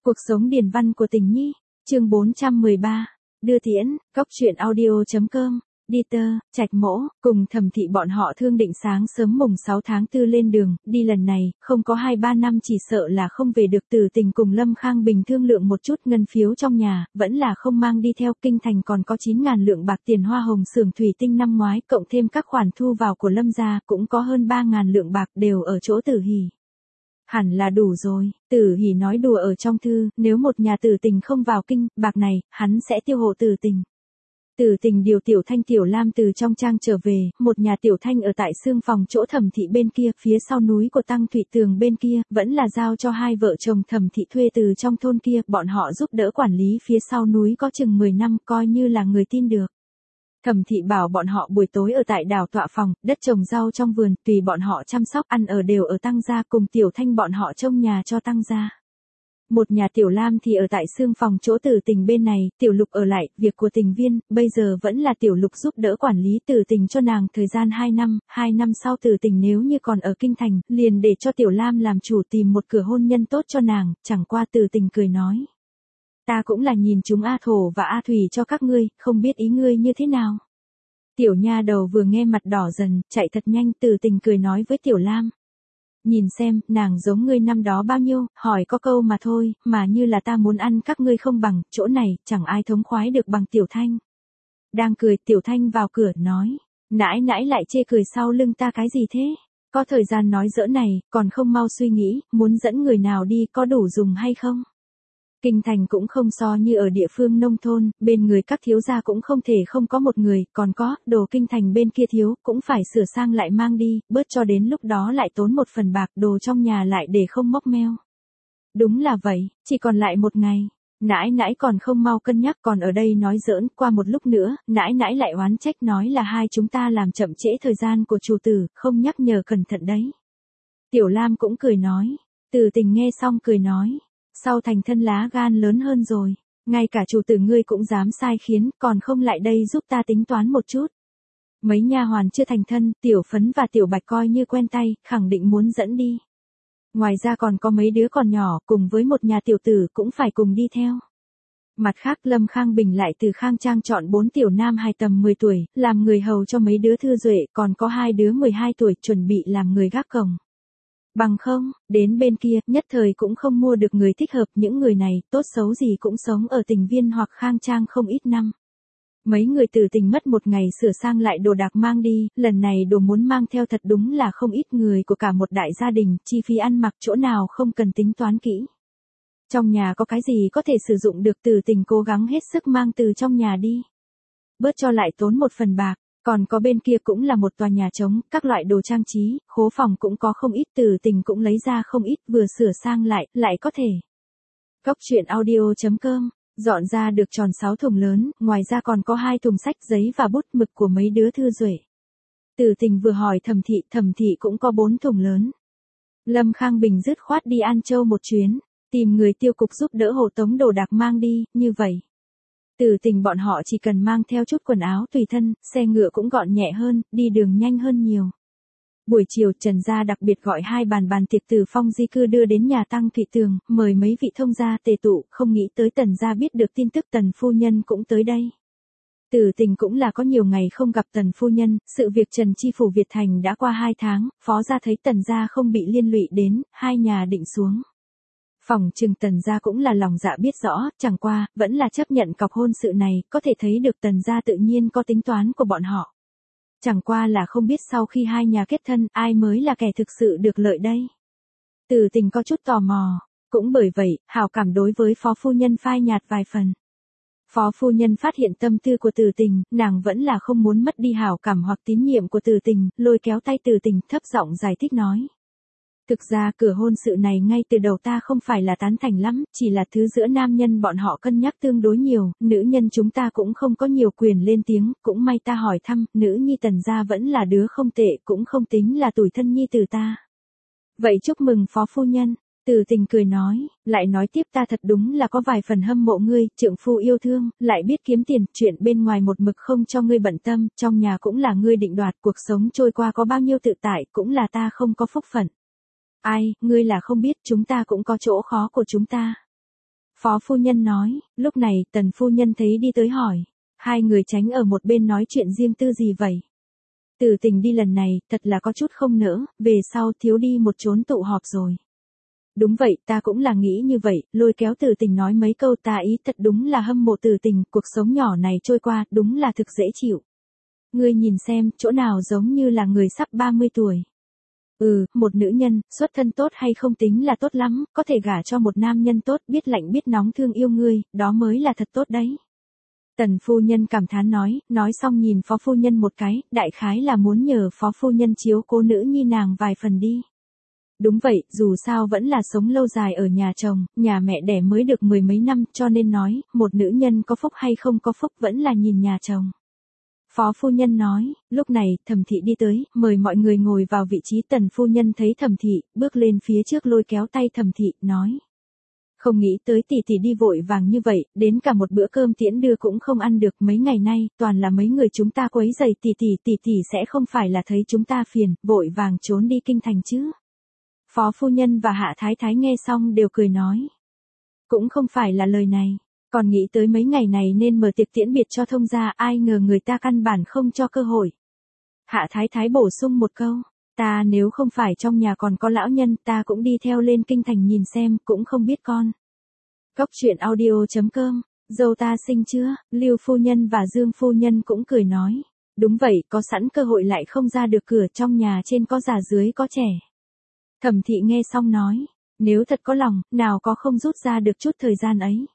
Cuộc sống điền văn của tình nhi, chương 413, đưa tiễn, cóc truyện audio.com, Dieter, Trạch Mỗ, cùng Thẩm Thị bọn họ thương định sáng sớm mùng 6 tháng 4 lên đường, đi lần này, không có 2-3 năm chỉ sợ là không về được. Từ Tình cùng Lâm Khang Bình thương lượng một chút ngân phiếu trong nhà, vẫn là không mang đi theo. Kinh thành còn có 9.000 lượng bạc tiền hoa hồng xưởng thủy tinh năm ngoái, cộng thêm các khoản thu vào của Lâm gia, cũng có hơn 3.000 lượng bạc đều ở chỗ Tử Hỷ. Hẳn là đủ rồi, Tử Hỷ nói đùa ở trong thư, nếu một nhà Tử Tình không vào kinh, bạc này, hắn sẽ tiêu hộ Tử Tình. Tử Tình điều Tiểu Thanh Tiểu Lam từ trong trang trở về, một nhà Tiểu Thanh ở tại xương phòng chỗ Thẩm Thị bên kia, phía sau núi của Tăng Thụy Tường bên kia, vẫn là giao cho hai vợ chồng Thẩm Thị thuê từ trong thôn kia, bọn họ giúp đỡ quản lý phía sau núi có chừng 10 năm, coi như là người tin được. Thẩm Thị bảo bọn họ buổi tối ở tại đảo tọa phòng, đất trồng rau trong vườn, tùy bọn họ chăm sóc, ăn ở đều ở Tăng gia, cùng Tiểu Thanh bọn họ trông nhà cho Tăng gia. Một nhà Tiểu Lam thì ở tại xương phòng chỗ Tử Tình bên này, Tiểu Lục ở lại, việc của Tình Viên, bây giờ vẫn là Tiểu Lục giúp đỡ quản lý Tử Tình cho nàng thời gian 2 năm sau Tử Tình nếu như còn ở kinh thành, liền để cho Tiểu Lam làm chủ tìm một cửa hôn nhân tốt cho nàng, chẳng qua Tử Tình cười nói. Ta cũng là nhìn chúng A Thổ và A Thủy cho các ngươi, không biết ý ngươi như thế nào. Tiểu nha đầu vừa nghe mặt đỏ dần, chạy thật nhanh. Tử Tình cười nói với Tiểu Lam. Nhìn xem, nàng giống ngươi năm đó bao nhiêu, hỏi có câu mà thôi, mà như là ta muốn ăn các ngươi không bằng, chỗ này, chẳng ai thống khoái được bằng Tiểu Thanh. Đang cười, Tiểu Thanh vào cửa, nói, nãi nãi lại chê cười sau lưng ta cái gì thế? Có thời gian nói giỡn này, còn không mau suy nghĩ, muốn dẫn người nào đi có đủ dùng hay không? Kinh thành cũng không so như ở địa phương nông thôn, bên người các thiếu gia cũng không thể không có một người, còn có, đồ kinh thành bên kia thiếu, cũng phải sửa sang lại mang đi, bớt cho đến lúc đó lại tốn một phần bạc, đồ trong nhà lại để không móc meo. Đúng là vậy, chỉ còn lại một ngày. Nãi nãi còn không mau cân nhắc, còn ở đây nói giỡn, qua một lúc nữa, nãi nãi lại oán trách nói là hai chúng ta làm chậm trễ thời gian của chủ tử, không nhắc nhở cẩn thận đấy. Tiểu Lam cũng cười nói, Tử Tình nghe xong cười nói. Sau thành thân lá gan lớn hơn rồi, ngay cả chủ tử ngươi cũng dám sai khiến, còn không lại đây giúp ta tính toán một chút. Mấy nha hoàn chưa thành thân, Tiểu Phấn và Tiểu Bạch coi như quen tay, khẳng định muốn dẫn đi. Ngoài ra còn có mấy đứa còn nhỏ, cùng với một nhà tiểu tử cũng phải cùng đi theo. Mặt khác Lâm Khang Bình lại từ Khang Trang chọn 4 tiểu nam hài tầm 10 tuổi, làm người hầu cho mấy đứa thư duệ, còn có 2 đứa 12 tuổi chuẩn bị làm người gác cổng. Bằng không, đến bên kia, nhất thời cũng không mua được người thích hợp, những người này, tốt xấu gì cũng sống ở Tình Viên hoặc Khang Trang không ít năm. Mấy người Tử Tình mất một ngày sửa sang lại đồ đạc mang đi, lần này đồ muốn mang theo thật đúng là không ít người của cả một đại gia đình, chi phí ăn mặc chỗ nào không cần tính toán kỹ. Trong nhà có cái gì có thể sử dụng được, Tử Tình cố gắng hết sức mang từ trong nhà đi. Bớt cho lại tốn một phần bạc. Còn có bên kia cũng là một tòa nhà trống, các loại đồ trang trí, khố phòng cũng có không ít, Tử Tình cũng lấy ra không ít, vừa sửa sang lại có thể. Cóc truyện audio.com, dọn ra được tròn 6 thùng lớn, ngoài ra còn có 2 thùng sách giấy và bút mực của mấy đứa thư duệ. Tử Tình vừa hỏi Thẩm Thị cũng có 4 thùng lớn. Lâm Khang Bình dứt khoát đi An Châu một chuyến, tìm người tiêu cục giúp đỡ hộ tống đồ đạc mang đi, như vậy. Tử Tình bọn họ chỉ cần mang theo chút quần áo tùy thân, xe ngựa cũng gọn nhẹ hơn, đi đường nhanh hơn nhiều. Buổi chiều Trần gia đặc biệt gọi 2 bàn tiệc từ Phong Di Cư đưa đến nhà Tăng Thụy Tường, mời mấy vị thông gia tề tụ, không nghĩ tới Tần gia biết được tin tức Tần phu nhân cũng tới đây. Tử Tình cũng là có nhiều ngày không gặp Tần phu nhân, sự việc Trần chi phủ Việt Thành đã qua 2 tháng, phó gia thấy Tần gia không bị liên lụy đến, hai nhà định xuống. Phòng trừng Tần gia cũng là lòng dạ biết rõ, chẳng qua, vẫn là chấp nhận cọc hôn sự này, có thể thấy được Tần gia tự nhiên có tính toán của bọn họ. Chẳng qua là không biết sau khi hai nhà kết thân, ai mới là kẻ thực sự được lợi đây. Tử Tình có chút tò mò, cũng bởi vậy, hảo cảm đối với phó phu nhân phai nhạt vài phần. Phó phu nhân phát hiện tâm tư của Tử Tình, nàng vẫn là không muốn mất đi hảo cảm hoặc tín nhiệm của Tử Tình, lôi kéo tay Tử Tình, thấp giọng giải thích nói. Thực ra cửa hôn sự này ngay từ đầu ta không phải là tán thành lắm, chỉ là thứ giữa nam nhân bọn họ cân nhắc tương đối nhiều, nữ nhân chúng ta cũng không có nhiều quyền lên tiếng, cũng may ta hỏi thăm, nữ nhi Tần gia vẫn là đứa không tệ, cũng không tính là tủi thân nhi từ ta. Vậy chúc mừng phó phu nhân, Tử Tình cười nói, lại nói tiếp ta thật đúng là có vài phần hâm mộ ngươi, trượng phu yêu thương, lại biết kiếm tiền, chuyện bên ngoài một mực không cho ngươi bận tâm, trong nhà cũng là ngươi định đoạt, cuộc sống trôi qua có bao nhiêu tự tại, cũng là ta không có phúc phận. Ai, ngươi là không biết, chúng ta cũng có chỗ khó của chúng ta. Phó phu nhân nói, lúc này Tần phu nhân thấy đi tới hỏi. Hai người tránh ở một bên nói chuyện riêng tư gì vậy? Từ Tình đi lần này, thật là có chút không nỡ, về sau thiếu đi một chốn tụ họp rồi. Đúng vậy, ta cũng là nghĩ như vậy, lôi kéo Từ Tình nói mấy câu ta ý thật đúng là hâm mộ Từ Tình, cuộc sống nhỏ này trôi qua, đúng là thực dễ chịu. Ngươi nhìn xem, chỗ nào giống như là người sắp 30 tuổi. Một nữ nhân, xuất thân tốt hay không tính là tốt lắm, có thể gả cho một nam nhân tốt, biết lạnh biết nóng thương yêu ngươi, đó mới là thật tốt đấy. Tần phu nhân cảm thán nói xong nhìn phó phu nhân một cái, đại khái là muốn nhờ phó phu nhân chiếu cố nữ nhi nàng vài phần đi. Đúng vậy, dù sao vẫn là sống lâu dài ở nhà chồng, nhà mẹ đẻ mới được mười mấy năm, cho nên nói, một nữ nhân có phúc hay không có phúc vẫn là nhìn nhà chồng. Phó phu nhân nói, lúc này, Thẩm thị đi tới, mời mọi người ngồi vào vị trí. Tần phu nhân thấy Thẩm thị, bước lên phía trước lôi kéo tay Thẩm thị, nói. Không nghĩ tới tỷ tỷ đi vội vàng như vậy, đến cả một bữa cơm tiễn đưa cũng không ăn được. Mấy ngày nay, toàn là mấy người chúng ta quấy rầy tỷ tỷ sẽ không phải là thấy chúng ta phiền, vội vàng trốn đi kinh thành chứ. Phó phu nhân và Hạ Thái Thái nghe xong đều cười nói. Cũng không phải là lời này, còn nghĩ tới mấy ngày này nên mở tiệc tiễn biệt cho thông gia, ai ngờ người ta căn bản không cho cơ hội. Hạ Thái Thái bổ sung một câu, ta nếu không phải trong nhà còn có lão nhân ta cũng đi theo lên kinh thành nhìn xem, cũng không biết con. Cốc truyện audio.com, dâu ta sinh chưa, Lưu phu nhân và Dương phu nhân cũng cười nói. Đúng vậy, có sẵn cơ hội lại không ra được cửa, trong nhà trên có già dưới có trẻ. Thẩm thị nghe xong nói, nếu thật có lòng, nào có không rút ra được chút thời gian ấy.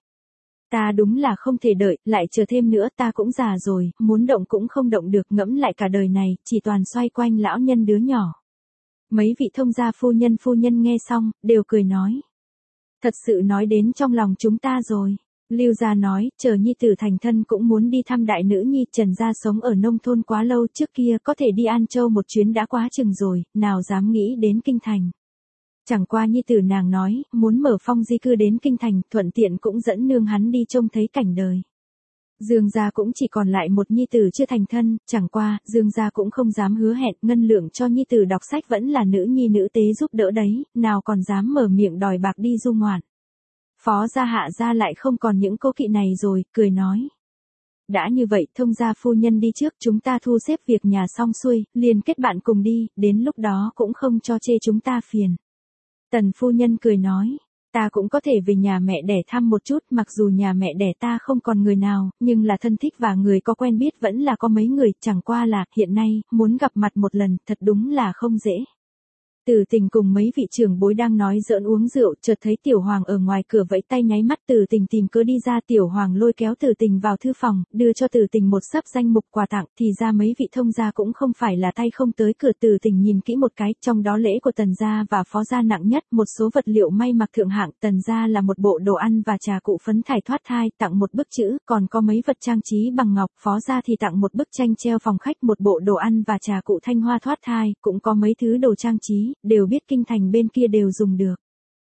Ta đúng là không thể đợi, lại chờ thêm nữa, ta cũng già rồi, muốn động cũng không động được, ngẫm lại cả đời này, chỉ toàn xoay quanh lão nhân đứa nhỏ. Mấy vị thông gia phu nhân nghe xong, đều cười nói. Thật sự nói đến trong lòng chúng ta rồi. Lưu gia nói, chờ nhi tử thành thân cũng muốn đi thăm đại nữ nhi. Trần gia sống ở nông thôn quá lâu, trước kia có thể đi An Châu một chuyến đã quá chừng rồi, nào dám nghĩ đến kinh thành. Chẳng qua nhi tử nàng nói, muốn mở phong di cư đến kinh thành, thuận tiện cũng dẫn nương hắn đi trông thấy cảnh đời. Dương gia cũng chỉ còn lại một nhi tử chưa thành thân, chẳng qua, Dương gia cũng không dám hứa hẹn, ngân lượng cho nhi tử đọc sách vẫn là nữ nhi nữ tế giúp đỡ đấy, nào còn dám mở miệng đòi bạc đi du ngoạn. Phó gia Hạ gia lại không còn những cố kỵ này rồi, cười nói. Đã như vậy, thông gia phu nhân đi trước, chúng ta thu xếp việc nhà xong xuôi, liền kết bạn cùng đi, đến lúc đó cũng không cho chê chúng ta phiền. Tần phu nhân cười nói, ta cũng có thể về nhà mẹ đẻ thăm một chút, mặc dù nhà mẹ đẻ ta không còn người nào, nhưng là thân thích và người có quen biết vẫn là có mấy người, chẳng qua là, hiện nay, muốn gặp mặt một lần, thật đúng là không dễ. Từ Tình cùng mấy vị trưởng bối đang nói giỡn uống rượu, chợt thấy Tiểu Hoàng ở ngoài cửa vẫy tay nháy mắt. Từ Tình tìm cớ đi ra, Tiểu Hoàng lôi kéo Từ Tình vào thư phòng, đưa cho Từ Tình một xấp danh mục quà tặng, thì ra mấy vị thông gia cũng không phải là tay không tới cửa. Từ Tình nhìn kỹ một cái, trong đó lễ của Tần gia và Phó gia nặng nhất, một số vật liệu may mặc thượng hạng. Tần gia là một bộ đồ ăn và trà cụ phấn thải thoát thai, tặng một bức chữ, còn có mấy vật trang trí bằng ngọc. Phó gia thì tặng một bức tranh treo phòng khách, một bộ đồ ăn và trà cụ thanh hoa thoát thai, cũng có mấy thứ đồ trang trí, đều biết kinh thành bên kia đều dùng được.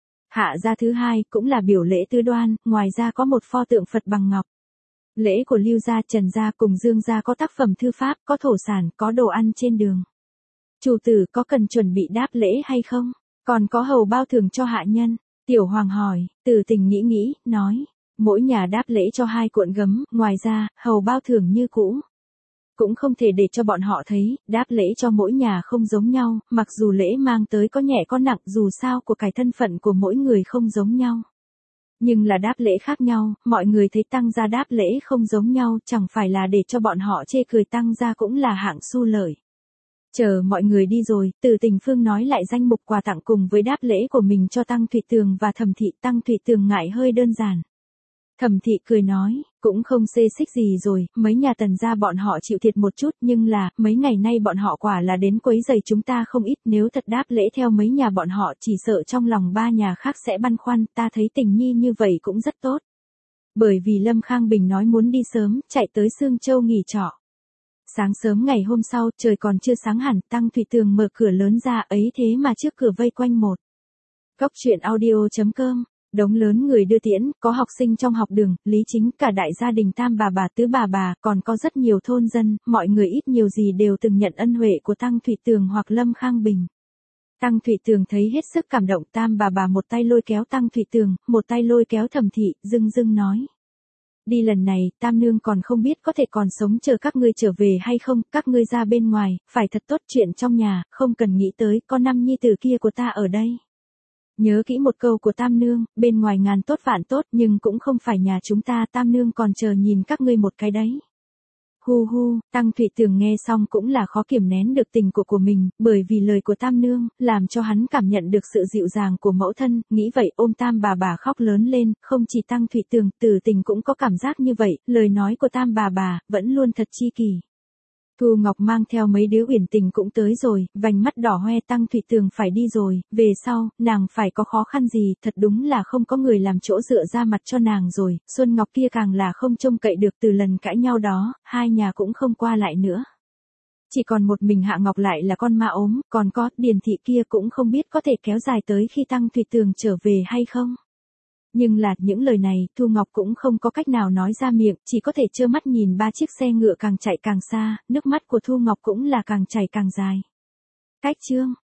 Hạ gia thứ hai, cũng là biểu lễ tứ đoan, ngoài ra có một pho tượng Phật bằng ngọc. Lễ của Lưu gia, Trần gia cùng Dương gia có tác phẩm thư pháp, có thổ sản, có đồ ăn trên đường. Chủ tử có cần chuẩn bị đáp lễ hay không? Còn có hầu bao thưởng cho hạ nhân? Tiểu Hoàng hỏi. Từ Tình nghĩ, nói. Mỗi nhà đáp lễ cho 2 cuộn gấm, ngoài ra, hầu bao thưởng như cũ. Cũng không thể để cho bọn họ thấy, đáp lễ cho mỗi nhà không giống nhau, mặc dù lễ mang tới có nhẹ có nặng, dù sao của cải thân phận của mỗi người không giống nhau. Nhưng là đáp lễ khác nhau, mọi người thấy tăng gia đáp lễ không giống nhau, chẳng phải là để cho bọn họ chê cười, tăng gia cũng là hạng xu lợi. Chờ mọi người đi rồi, Từ Tình Phương nói lại danh mục quà tặng cùng với đáp lễ của mình cho Tăng Thụy Tường và Thẩm thị. Tăng Thụy Tường ngại hơi đơn giản. Thẩm thị cười nói, cũng không xê xích gì rồi, mấy nhà Tần gia bọn họ chịu thiệt một chút, nhưng là, mấy ngày nay bọn họ quả là đến quấy rầy chúng ta không ít, nếu thật đáp lễ theo mấy nhà bọn họ, chỉ sợ trong lòng 3 nhà khác sẽ băn khoăn. Ta thấy Tình nhi như vậy cũng rất tốt. Bởi vì Lâm Khang Bình nói muốn đi sớm, chạy tới Sương Châu nghỉ trọ. Sáng sớm ngày hôm sau, trời còn chưa sáng hẳn, Tăng Thụy Tường mở cửa lớn ra, ấy thế mà trước cửa vây quanh một. Cốc truyện audio.com, đống lớn người đưa tiễn, có học sinh trong học đường, Lý Chính, cả đại gia đình Tam bà tứ bà, còn có rất nhiều thôn dân, mọi người ít nhiều gì đều từng nhận ân huệ của Tăng Thụy Tường hoặc Lâm Khang Bình. Tăng Thụy Tường thấy hết sức cảm động, Tam bà một tay lôi kéo Tăng Thụy Tường, một tay lôi kéo Thẩm Thị, dưng dưng nói. Đi lần này, Tam Nương còn không biết có thể còn sống chờ các ngươi trở về hay không, các ngươi ra bên ngoài, phải thật tốt chuyện trong nhà, không cần nghĩ tới, có năm nhi tử kia của ta ở đây. Nhớ kỹ một câu của Tam Nương, bên ngoài ngàn tốt vạn tốt nhưng cũng không phải nhà chúng ta, Tam Nương còn chờ nhìn các ngươi một cái đấy. Hu hu, Tăng Thụy Tường nghe xong cũng là khó kiềm nén được tình của mình, bởi vì lời của Tam Nương, làm cho hắn cảm nhận được sự dịu dàng của mẫu thân, nghĩ vậy ôm Tam bà khóc lớn lên, không chỉ Tăng Thụy Tường, Tử Tình cũng có cảm giác như vậy, lời nói của Tam bà, vẫn luôn thật chi kỳ. Thu Ngọc mang theo mấy đứa Uyển Tình cũng tới rồi, vành mắt đỏ hoe, Tăng Thụy Tường phải đi rồi, về sau, nàng phải có khó khăn gì, thật đúng là không có người làm chỗ dựa ra mặt cho nàng rồi, Xuân Ngọc kia càng là không trông cậy được, từ lần cãi nhau đó, hai nhà cũng không qua lại nữa. Chỉ còn một mình Hạ Ngọc lại là con ma ốm, còn có, Điền Thị kia cũng không biết có thể kéo dài tới khi Tăng Thụy Tường trở về hay không. Nhưng là, những lời này, Thu Ngọc cũng không có cách nào nói ra miệng, chỉ có thể trơ mắt nhìn ba chiếc xe ngựa càng chạy càng xa, nước mắt của Thu Ngọc cũng là càng chảy càng dài. Cách chương